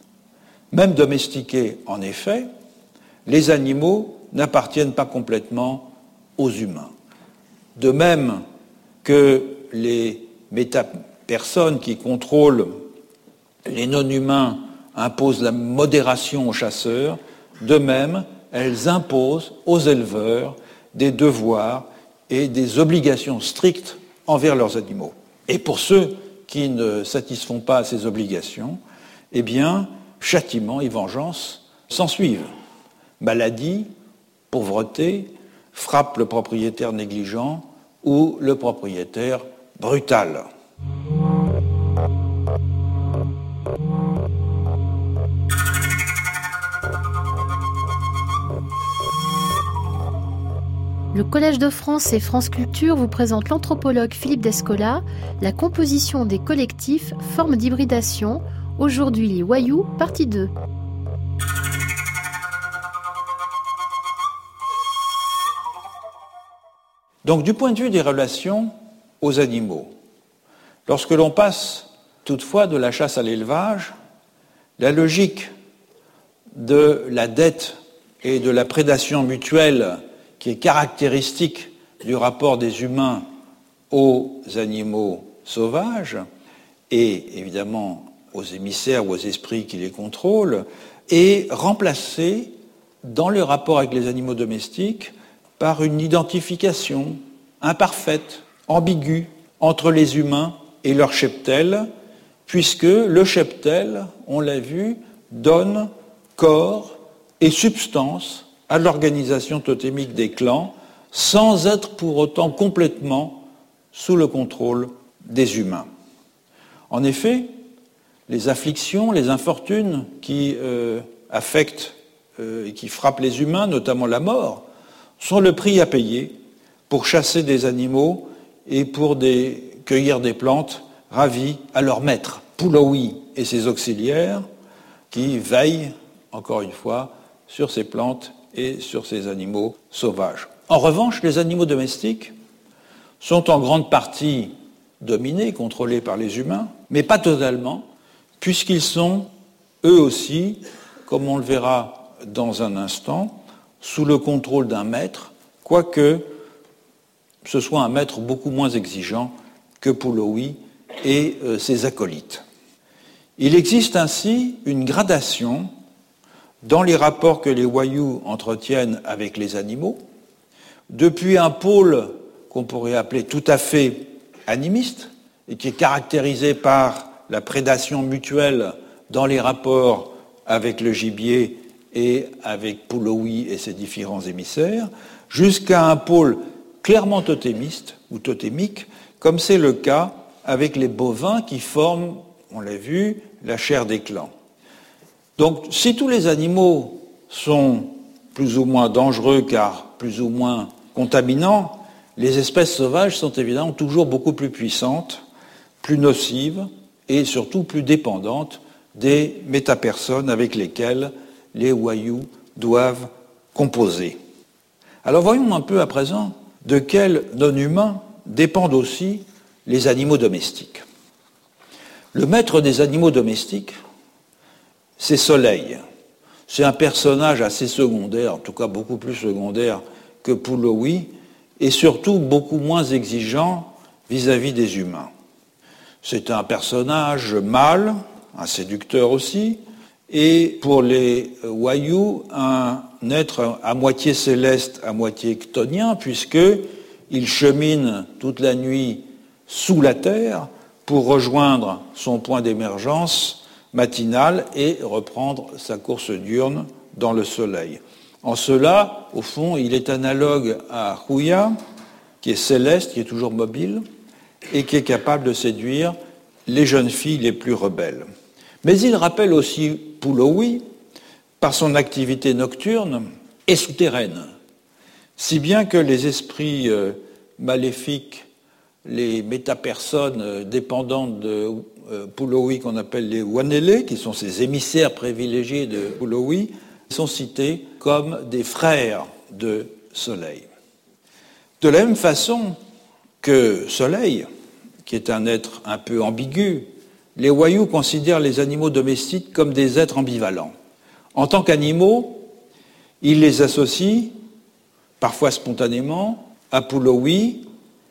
Même domestiqués, en effet, les animaux n'appartiennent pas complètement aux humains. De même que les métapersonnes qui contrôlent les non-humains imposent la modération aux chasseurs, de même, elles imposent aux éleveurs des devoirs et des obligations strictes envers leurs animaux. Et pour ceux qui ne satisfont pas à ces obligations, eh bien, châtiment et vengeance s'ensuivent. Maladie, pauvreté, frappe le propriétaire négligent ou le propriétaire brutal. Le Collège de France et France Culture vous présente l'anthropologue Philippe Descola, la composition des collectifs, formes d'hybridation, aujourd'hui les wayuu, partie 2. Donc, du point de vue des relations aux animaux, lorsque l'on passe toutefois de la chasse à l'élevage, la logique de la dette et de la prédation mutuelle qui est caractéristique du rapport des humains aux animaux sauvages et évidemment aux émissaires ou aux esprits qui les contrôlent, est remplacée dans le rapport avec les animaux domestiques par une identification imparfaite, ambiguë, entre les humains et leur cheptel, puisque le cheptel, on l'a vu, donne corps et substance à l'organisation totémique des clans, sans être pour autant complètement sous le contrôle des humains. En effet, les afflictions, les infortunes qui affectent et qui frappent les humains, notamment la mort, sont le prix à payer pour chasser des animaux et pour cueillir des plantes ravies à leur maître, Pulowi et ses auxiliaires, qui veillent, encore une fois, sur ces plantes et sur ces animaux sauvages. En revanche, les animaux domestiques sont en grande partie dominés, contrôlés par les humains, mais pas totalement, puisqu'ils sont, eux aussi, comme on le verra dans un instant, sous le contrôle d'un maître, quoique ce soit un maître beaucoup moins exigeant que Pulowi et ses acolytes. Il existe ainsi une gradation dans les rapports que les Wayuu entretiennent avec les animaux, depuis un pôle qu'on pourrait appeler tout à fait animiste, et qui est caractérisé par la prédation mutuelle dans les rapports avec le gibier et avec Pulowi et ses différents émissaires, jusqu'à un pôle clairement totémiste ou totémique, comme c'est le cas avec les bovins qui forment, on l'a vu, la chair des clans. Donc, si tous les animaux sont plus ou moins dangereux car plus ou moins contaminants, les espèces sauvages sont évidemment toujours beaucoup plus puissantes, plus nocives et surtout plus dépendantes des métapersones avec lesquelles les Wayuu doivent composer. Alors voyons un peu à présent de quels non-humains dépendent aussi les animaux domestiques. Le maître des animaux domestiques, c'est Soleil. C'est un personnage assez secondaire, en tout cas beaucoup plus secondaire que Pulowi, et surtout beaucoup moins exigeant vis-à-vis des humains. C'est un personnage mâle, un séducteur aussi, et pour les Wayuu, un être à moitié céleste, à moitié chtonien, puisqu'il chemine toute la nuit sous la terre pour rejoindre son point d'émergence matinal et reprendre sa course diurne dans le soleil. En cela, au fond, il est analogue à Huya, qui est céleste, qui est toujours mobile, et qui est capable de séduire les jeunes filles les plus rebelles. Mais il rappelle aussi Pulowi par son activité nocturne et souterraine, si bien que les esprits maléfiques, les métapersones dépendantes de Pulowi qu'on appelle les Wanele, qui sont ces émissaires privilégiés de Pulowi, sont cités comme des frères de Soleil. De la même façon que Soleil, qui est un être un peu ambigu, les Wayuu considèrent les animaux domestiques comme des êtres ambivalents. En tant qu'animaux, ils les associent, parfois spontanément, à Pulowi,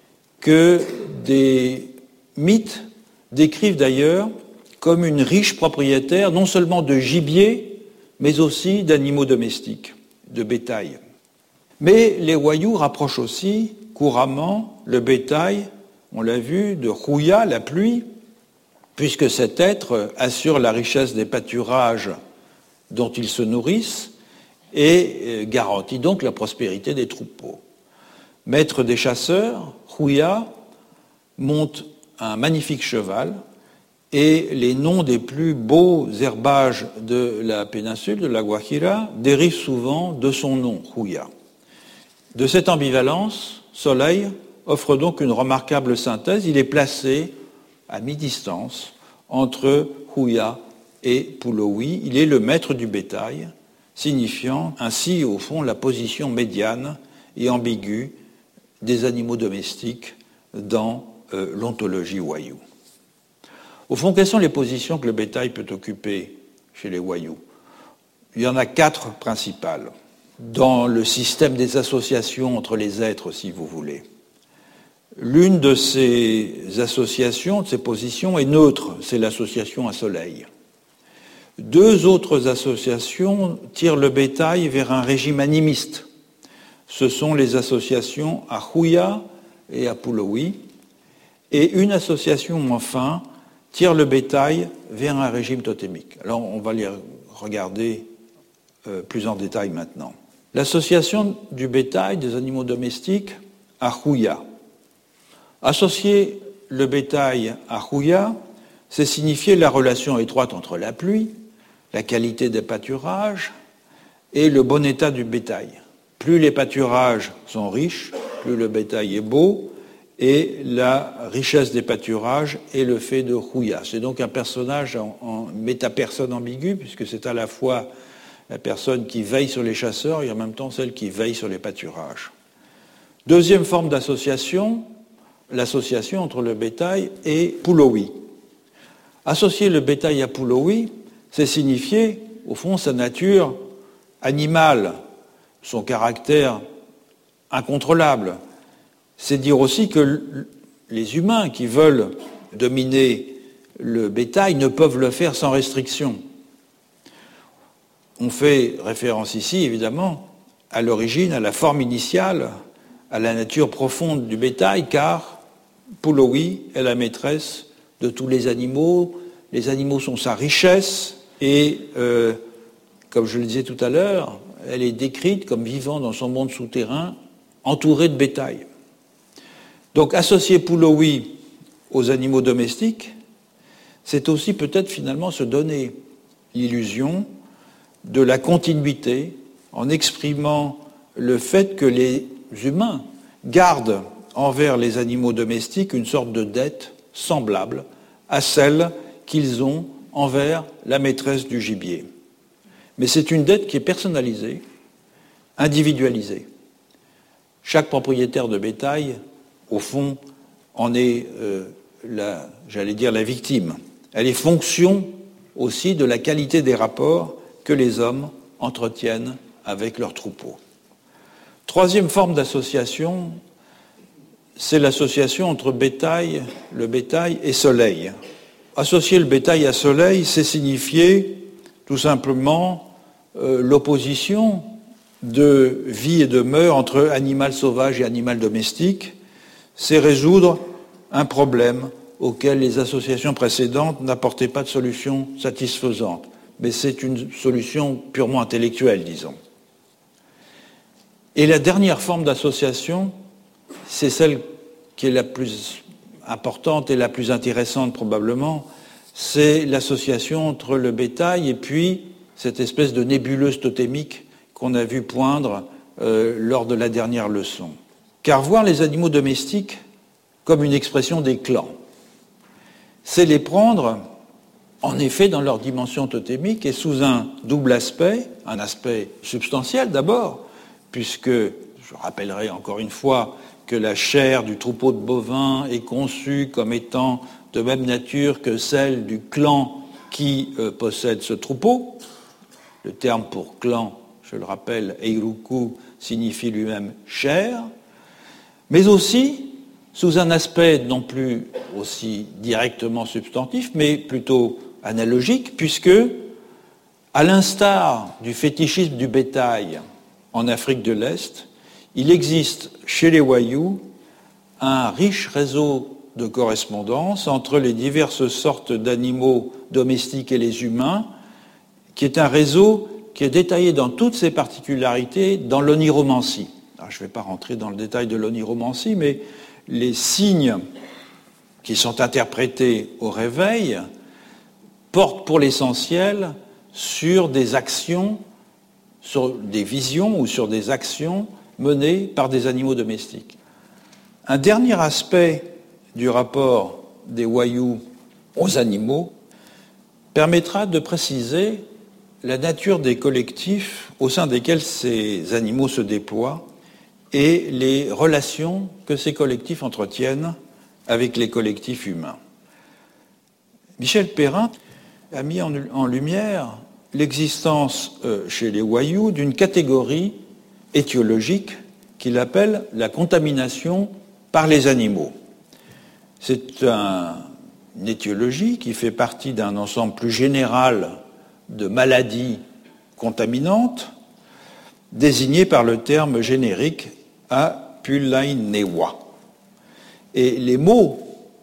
que des mythes décrivent d'ailleurs comme une riche propriétaire non seulement de gibier, mais aussi d'animaux domestiques, de bétail. Mais les Wayuu rapprochent aussi couramment le bétail, on l'a vu, de Huya, la pluie, puisque cet être assure la richesse des pâturages dont ils se nourrissent et garantit donc la prospérité des troupeaux. Maître des chasseurs, Huya monte un magnifique cheval et les noms des plus beaux herbages de la péninsule, de la Guajira, dérivent souvent de son nom, Huya. De cette ambivalence, Soleil offre donc une remarquable synthèse. Il est placé à mi-distance entre Huya et Pulowi. Il est le maître du bétail, signifiant ainsi, au fond, la position médiane et ambiguë des animaux domestiques dans l'ontologie Wayuu. Au fond, quelles sont les positions que le bétail peut occuper chez les Wayuu ? Il y en a 4 principales, dans le système des associations entre les êtres, si vous voulez. L'une de ces associations, de ces positions, est neutre, c'est l'association à Soleil. 2 autres associations tirent le bétail vers un régime animiste. Ce sont les associations à Huya et à Pulowi. Et une association, enfin, tire le bétail vers un régime totémique. Alors, on va les regarder plus en détail maintenant. L'association du bétail, des animaux domestiques, à Huya. Associer le bétail à Huya, c'est signifier la relation étroite entre la pluie, la qualité des pâturages et le bon état du bétail. Plus les pâturages sont riches, plus le bétail est beau, et la richesse des pâturages est le fait de Rouya. C'est donc un personnage en métapersonne ambiguë, puisque c'est à la fois la personne qui veille sur les chasseurs et en même temps celle qui veille sur les pâturages. Deuxième forme d'association, l'association entre le bétail et Pulowi. Associer le bétail à Pulowi, c'est signifier, au fond, sa nature animale, son caractère incontrôlable. C'est dire aussi que les humains qui veulent dominer le bétail ne peuvent le faire sans restriction. On fait référence ici, évidemment, à l'origine, à la forme initiale, à la nature profonde du bétail, car Pulowi est la maîtresse de tous les animaux sont sa richesse, et, comme je le disais tout à l'heure, elle est décrite comme vivant dans son monde souterrain, entourée de bétail. Donc associer Pulowi aux animaux domestiques, c'est aussi peut-être finalement se donner l'illusion de la continuité en exprimant le fait que les humains gardent envers les animaux domestiques une sorte de dette semblable à celle qu'ils ont envers la maîtresse du gibier. Mais c'est une dette qui est personnalisée, individualisée. Chaque propriétaire de bétail, au fond, en est, la victime. Elle est fonction aussi de la qualité des rapports que les hommes entretiennent avec leurs troupeaux. Troisième forme d'association, c'est l'association entre le bétail et soleil. Associer le bétail à soleil, c'est signifier tout simplement l'opposition de vie et de mœurs entre animal sauvage et animal domestique. C'est résoudre un problème auquel les associations précédentes n'apportaient pas de solution satisfaisante. Mais c'est une solution purement intellectuelle, disons. Et la dernière forme d'association, c'est celle qui est la plus importante et la plus intéressante probablement, c'est l'association entre le bétail et puis cette espèce de nébuleuse totémique qu'on a vu poindre lors de la dernière leçon. Car voir les animaux domestiques comme une expression des clans, c'est les prendre en effet dans leur dimension totémique et sous un double aspect, un aspect substantiel d'abord, puisque, je rappellerai encore une fois, que la chair du troupeau de bovins est conçue comme étant de même nature que celle du clan qui possède ce troupeau. Le terme pour clan, je le rappelle, Eiruku, signifie lui-même chair, mais aussi sous un aspect non plus aussi directement substantif, mais plutôt analogique, puisque, à l'instar du fétichisme du bétail en Afrique de l'Est, il existe chez les Wayuu un riche réseau de correspondance entre les diverses sortes d'animaux domestiques et les humains, qui est un réseau qui est détaillé dans toutes ses particularités dans l'oniromancie. Alors, je ne vais pas rentrer dans le détail de l'oniromancie, mais les signes qui sont interprétés au réveil portent pour l'essentiel sur des actions, sur des visions ou sur des actions menées par des animaux domestiques. Un dernier aspect du rapport des Wayuu aux animaux permettra de préciser la nature des collectifs au sein desquels ces animaux se déploient et les relations que ces collectifs entretiennent avec les collectifs humains. Michel Perrin a mis en lumière l'existence chez les Wayuu d'une catégorie étiologique qu'il appelle la contamination par les animaux. C'est une étiologie qui fait partie d'un ensemble plus général de maladies contaminantes désignées par le terme générique Apulainewa. Et les mots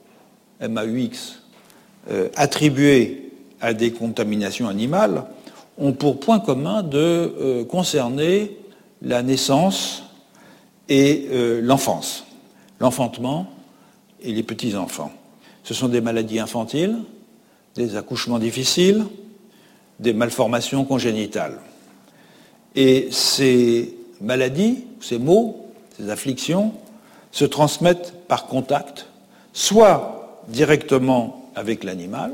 MAUX attribués à des contaminations animales ont pour point commun de concerner la naissance et l'enfance, l'enfantement et les petits-enfants. Ce sont des maladies infantiles, des accouchements difficiles, des malformations congénitales. Et ces maladies, ces maux, ces afflictions se transmettent par contact, soit directement avec l'animal,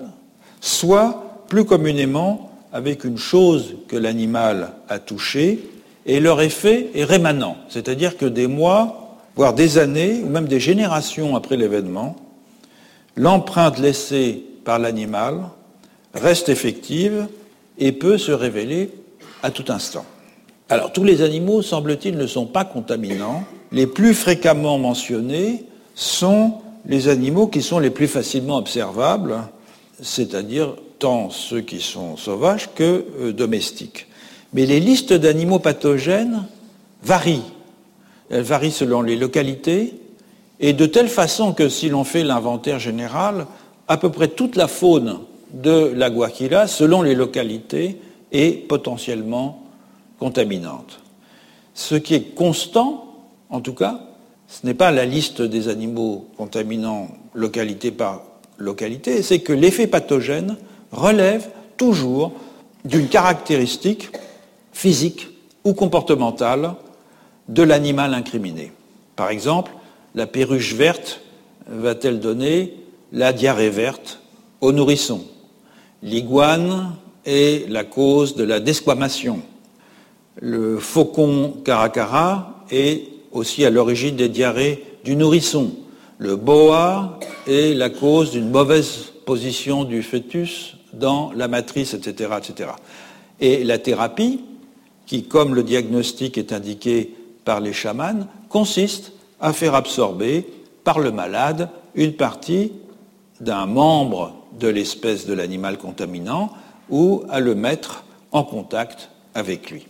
soit plus communément avec une chose que l'animal a touchée, et leur effet est rémanent, c'est-à-dire que des mois, voire des années, ou même des générations après l'événement, l'empreinte laissée par l'animal reste effective et peut se révéler à tout instant. Alors, tous les animaux, semble-t-il, ne sont pas contaminants. Les plus fréquemment mentionnés sont les animaux qui sont les plus facilement observables, c'est-à-dire tant ceux qui sont sauvages que domestiques. Mais les listes d'animaux pathogènes varient. Elles varient selon les localités, et de telle façon que si l'on fait l'inventaire général, à peu près toute la faune de la Guajira, selon les localités, est potentiellement contaminante. Ce qui est constant, en tout cas, ce n'est pas la liste des animaux contaminants localité par localité, c'est que l'effet pathogène relève toujours d'une caractéristique physique ou comportementale de l'animal incriminé. Par exemple, la perruche verte va-t-elle donner la diarrhée verte au nourrisson? L'iguane est la cause de la desquamation. Le faucon caracara est aussi à l'origine des diarrhées du nourrisson. Le boa est la cause d'une mauvaise position du fœtus dans la matrice, etc., etc. Et la thérapie, qui, comme le diagnostic est indiqué par les chamans, consiste à faire absorber par le malade une partie d'un membre de l'espèce de l'animal contaminant ou à le mettre en contact avec lui.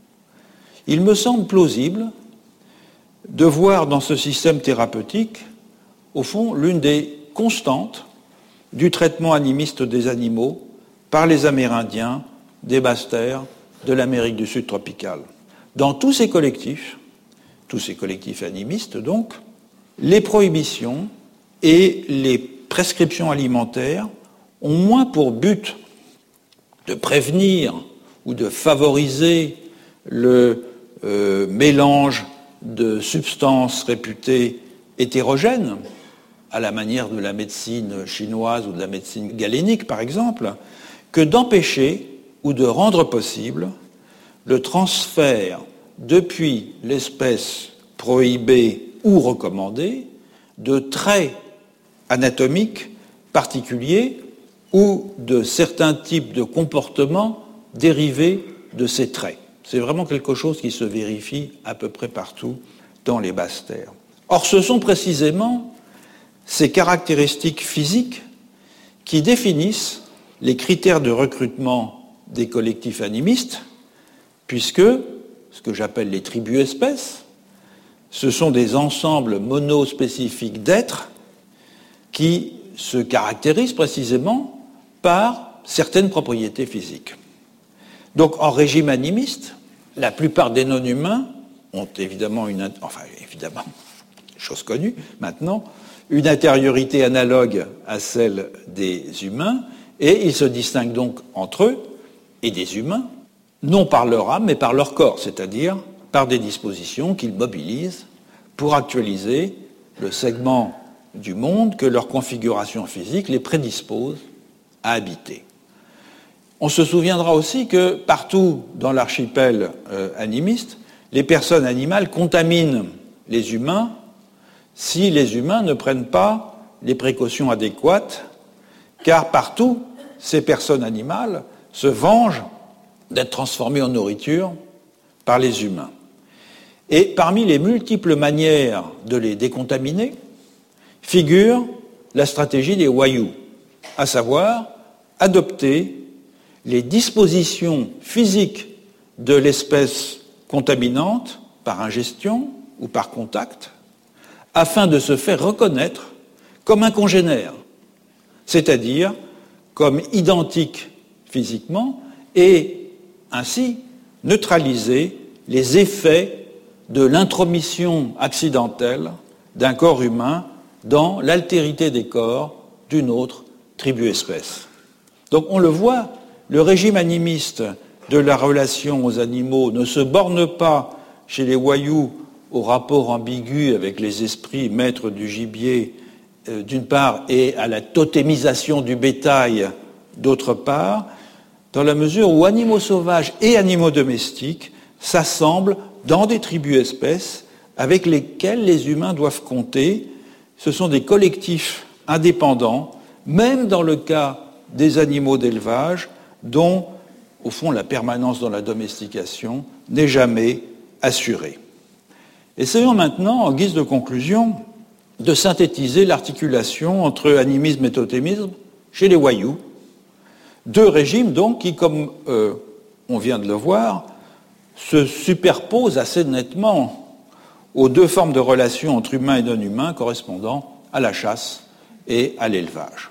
Il me semble plausible de voir dans ce système thérapeutique, au fond, l'une des constantes du traitement animiste des animaux par les Amérindiens des basses-terres de l'Amérique du Sud tropicale. Dans tous ces collectifs animistes donc, les prohibitions et les prescriptions alimentaires ont moins pour but de prévenir ou de favoriser le mélange de substances réputées hétérogènes, à la manière de la médecine chinoise ou de la médecine galénique par exemple, que d'empêcher ou de rendre possible le transfert depuis l'espèce prohibée ou recommandée de traits anatomiques particuliers ou de certains types de comportements dérivés de ces traits. C'est vraiment quelque chose qui se vérifie à peu près partout dans les basses-terres. Or, ce sont précisément ces caractéristiques physiques qui définissent les critères de recrutement des collectifs animistes, puisque ce que j'appelle les tribus-espèces, ce sont des ensembles monospécifiques d'êtres qui se caractérisent précisément par certaines propriétés physiques. Donc, en régime animiste, la plupart des non-humains ont évidemment chose connue maintenant, une intériorité analogue à celle des humains, et ils se distinguent donc entre eux et des humains, non par leur âme, mais par leur corps, c'est-à-dire par des dispositions qu'ils mobilisent pour actualiser le segment du monde que leur configuration physique les prédispose à habiter. On se souviendra aussi que partout dans l'archipel animiste, les personnes animales contaminent les humains si les humains ne prennent pas les précautions adéquates, car partout, ces personnes animales se vengent d'être transformées en nourriture par les humains. Et parmi les multiples manières de les décontaminer, figure la stratégie des Wayuu, à savoir adopter les dispositions physiques de l'espèce contaminante par ingestion ou par contact, afin de se faire reconnaître comme un congénère, c'est-à-dire comme identique physiquement, et ainsi neutraliser les effets de l'intromission accidentelle d'un corps humain dans l'altérité des corps d'une autre tribu-espèce. Donc on le voit, le régime animiste de la relation aux animaux ne se borne pas chez les Wayous au rapport ambigu avec les esprits maîtres du gibier, d'une part, et à la totémisation du bétail, d'autre part, dans la mesure où animaux sauvages et animaux domestiques s'assemblent dans des tribus-espèces avec lesquelles les humains doivent compter. Ce sont des collectifs indépendants, même dans le cas des animaux d'élevage, dont, au fond, la permanence dans la domestication n'est jamais assurée. Essayons maintenant, en guise de conclusion, de synthétiser l'articulation entre animisme et totémisme chez les Wayous, deux régimes donc qui, comme on vient de le voir, se superposent assez nettement aux deux formes de relations entre humains et non-humains correspondant à la chasse et à l'élevage.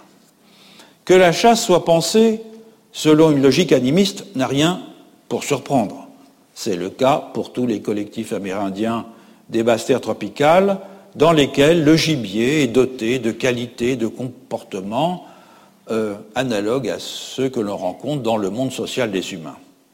Que la chasse soit pensée selon une logique animiste n'a rien pour surprendre. C'est le cas pour tous les collectifs amérindiens des basses terres tropicales dans lesquels le gibier est doté de qualités de comportement analogues à ceux que l'on rencontre dans le monde social des humains.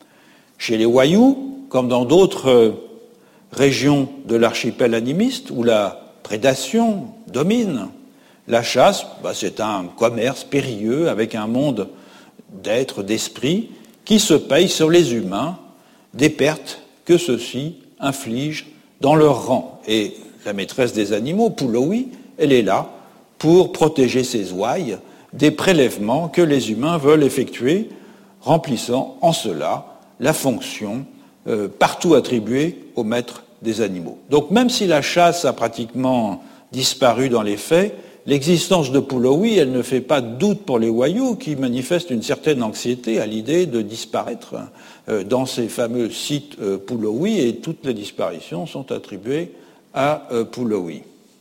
Chez les Wayous, comme dans d'autres régions de l'archipel animiste où la prédation domine, la chasse, c'est un commerce périlleux avec un monde d'êtres, d'esprits, qui se paye sur les humains des pertes que ceux-ci infligent dans leur rang. Et la maîtresse des animaux, Pouloui, elle est là pour protéger ses ouailles des prélèvements que les humains veulent effectuer, remplissant en cela la fonction partout attribuée au maître des animaux. Donc même si la chasse a pratiquement disparu dans les faits, l'existence de Pouloui, elle ne fait pas de doute pour les Wayous qui manifestent une certaine anxiété à l'idée de disparaître dans ces fameux sites Pouloui, et toutes les disparitions sont attribuées à Pouloui.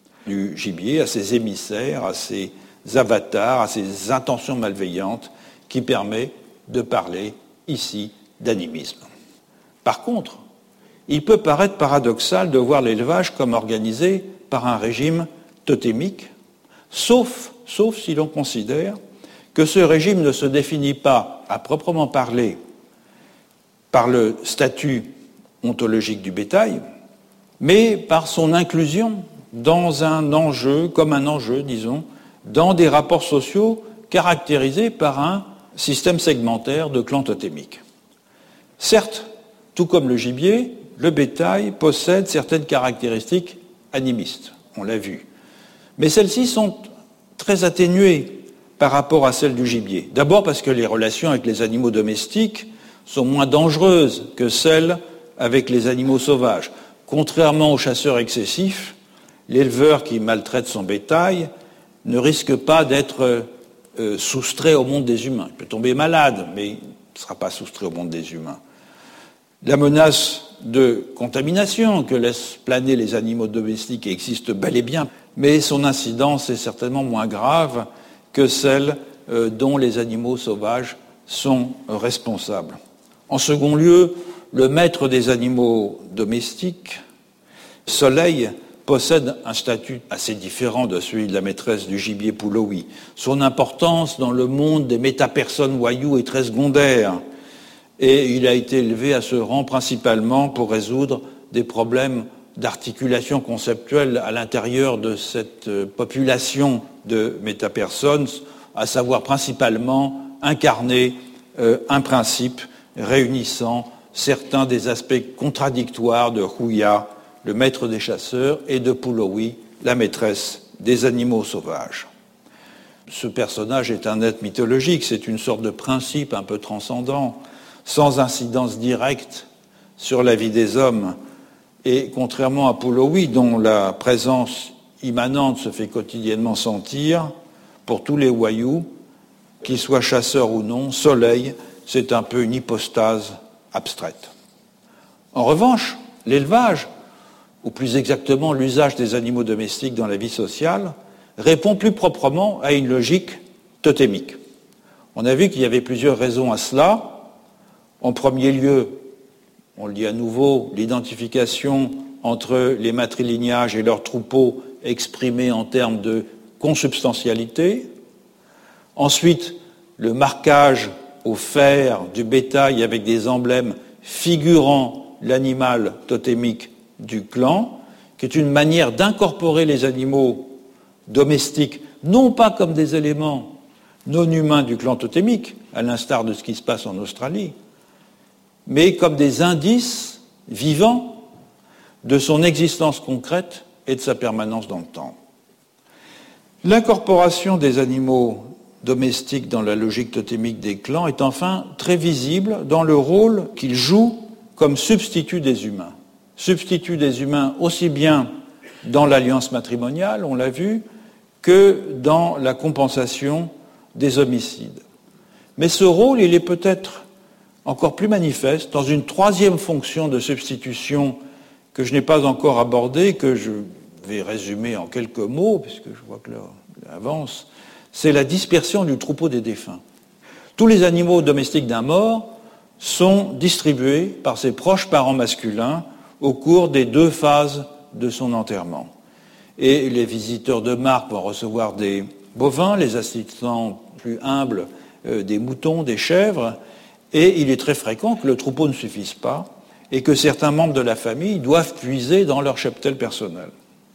Du gibier, à ses émissaires, à ses avatars, à ses intentions malveillantes qui permet de parler ici d'animisme. Par contre, il peut paraître paradoxal de voir l'élevage comme organisé par un régime totémique, sauf si l'on considère que ce régime ne se définit pas, à proprement parler, par le statut ontologique du bétail, mais par son inclusion dans un enjeu, comme un enjeu, disons, dans des rapports sociaux caractérisés par un système segmentaire de clans totémiques. Certes, tout comme le gibier, le bétail possède certaines caractéristiques animistes, on l'a vu. Mais celles-ci sont très atténuées par rapport à celles du gibier. D'abord parce que les relations avec les animaux domestiques sont moins dangereuses que celles avec les animaux sauvages. Contrairement aux chasseurs excessifs, l'éleveur qui maltraite son bétail ne risque pas d'être soustrait au monde des humains. Il peut tomber malade, mais il ne sera pas soustrait au monde des humains. La menace de contamination que laissent planer les animaux domestiques existe bel et bien, mais son incidence est certainement moins grave que celle dont les animaux sauvages sont responsables. En second lieu, le maître des animaux domestiques, Soleil, possède un statut assez différent de celui de la maîtresse du gibier Pouloui. Son importance dans le monde des métapersones Wayous est très secondaire, et il a été élevé à ce rang principalement pour résoudre des problèmes d'articulation conceptuelle à l'intérieur de cette population de métapersones, à savoir principalement incarner un principe réunissant certains des aspects contradictoires de Houya, le maître des chasseurs, et de Pouloui, la maîtresse des animaux sauvages. Ce personnage est un être mythologique, c'est une sorte de principe un peu transcendant, sans incidence directe sur la vie des hommes. Et contrairement à Pouloui, dont la présence immanente se fait quotidiennement sentir, pour tous les Wayous, qu'ils soient chasseurs ou non, Soleil, c'est un peu une hypostase abstraite. En revanche, l'élevage, ou plus exactement l'usage des animaux domestiques dans la vie sociale, répond plus proprement à une logique totémique. On a vu qu'il y avait plusieurs raisons à cela. En premier lieu, on le dit à nouveau, l'identification entre les matrilignages et leurs troupeaux exprimés en termes de consubstantialité. Ensuite, le marquage au fer du bétail avec des emblèmes figurant l'animal totémique du clan, qui est une manière d'incorporer les animaux domestiques, non pas comme des éléments non humains du clan totémique, à l'instar de ce qui se passe en Australie, mais comme des indices vivants de son existence concrète et de sa permanence dans le temps. L'incorporation des animaux domestiques dans la logique totémique des clans est enfin très visible dans le rôle qu'ils jouent comme substitut des humains. Substitut des humains aussi bien dans l'alliance matrimoniale, on l'a vu, que dans la compensation des homicides. Mais ce rôle, il est peut-être encore plus manifeste dans une troisième fonction de substitution que je n'ai pas encore abordée, que je vais résumer en quelques mots, puisque je vois que l'heure avance, c'est la dispersion du troupeau des défunts. Tous les animaux domestiques d'un mort sont distribués par ses proches parents masculins au cours des 2 phases de son enterrement. Et les visiteurs de marque vont recevoir des bovins, les assistants plus humbles des moutons, des chèvres, et il est très fréquent que le troupeau ne suffise pas et que certains membres de la famille doivent puiser dans leur cheptel personnel.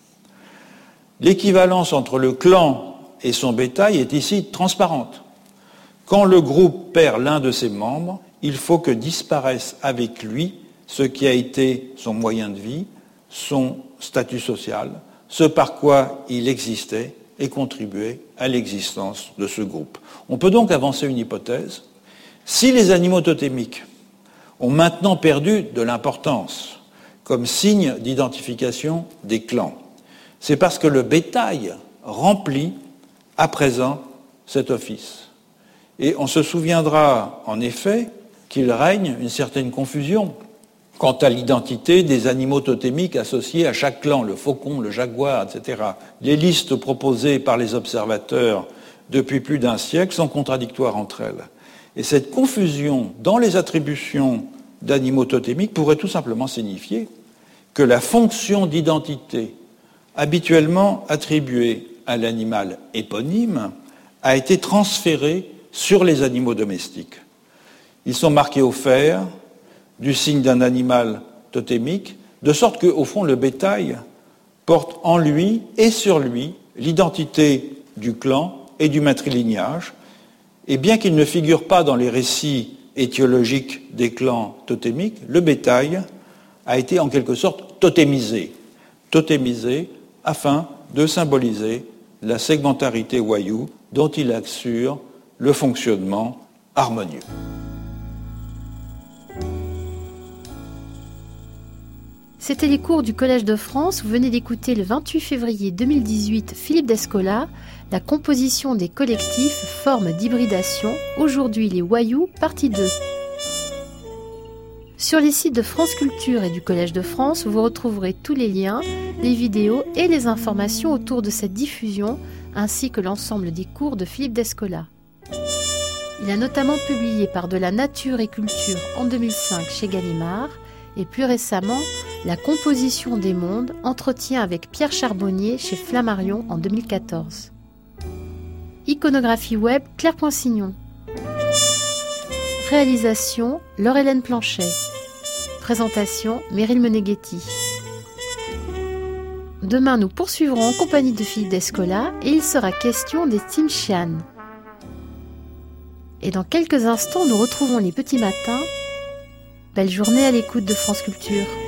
L'équivalence entre le clan et son bétail est ici transparente. Quand le groupe perd l'un de ses membres, il faut que disparaisse avec lui ce qui a été son moyen de vie, son statut social, ce par quoi il existait et contribuait à l'existence de ce groupe. On peut donc avancer une hypothèse. Si les animaux totémiques ont maintenant perdu de l'importance comme signe d'identification des clans, c'est parce que le bétail remplit à présent cet office. Et on se souviendra en effet qu'il règne une certaine confusion quant à l'identité des animaux totémiques associés à chaque clan, le faucon, le jaguar, etc. Les listes proposées par les observateurs depuis plus d'un siècle sont contradictoires entre elles. Et cette confusion dans les attributions d'animaux totémiques pourrait tout simplement signifier que la fonction d'identité habituellement attribuée à l'animal éponyme a été transférée sur les animaux domestiques. Ils sont marqués au fer du signe d'un animal totémique, de sorte qu'au fond, le bétail porte en lui et sur lui l'identité du clan et du matrilignage. Et bien qu'il ne figure pas dans les récits étiologiques des clans totémiques, le bétail a été en quelque sorte totémisé afin de symboliser la segmentarité wayuu dont il assure le fonctionnement harmonieux. C'était les cours du Collège de France. Vous venez d'écouter le 28 février 2018 Philippe Descola, la composition des collectifs, forme d'hybridation, aujourd'hui les wayuu, partie 2. Sur les sites de France Culture et du Collège de France, vous retrouverez tous les liens, les vidéos et les informations autour de cette diffusion, ainsi que l'ensemble des cours de Philippe Descola. Il a notamment publié Par de la nature et culture en 2005 chez Gallimard, et plus récemment, La composition des mondes, entretien avec Pierre Charbonnier chez Flammarion en 2014. Iconographie web, Claire Poinsignon. Réalisation, Laure-Hélène Planchet. Présentation, Meryl Meneghetti. Demain, nous poursuivrons en compagnie de Philippe Descola et il sera question des Tsimshian. Et dans quelques instants, nous retrouvons les petits matins. Belle journée à l'écoute de France Culture.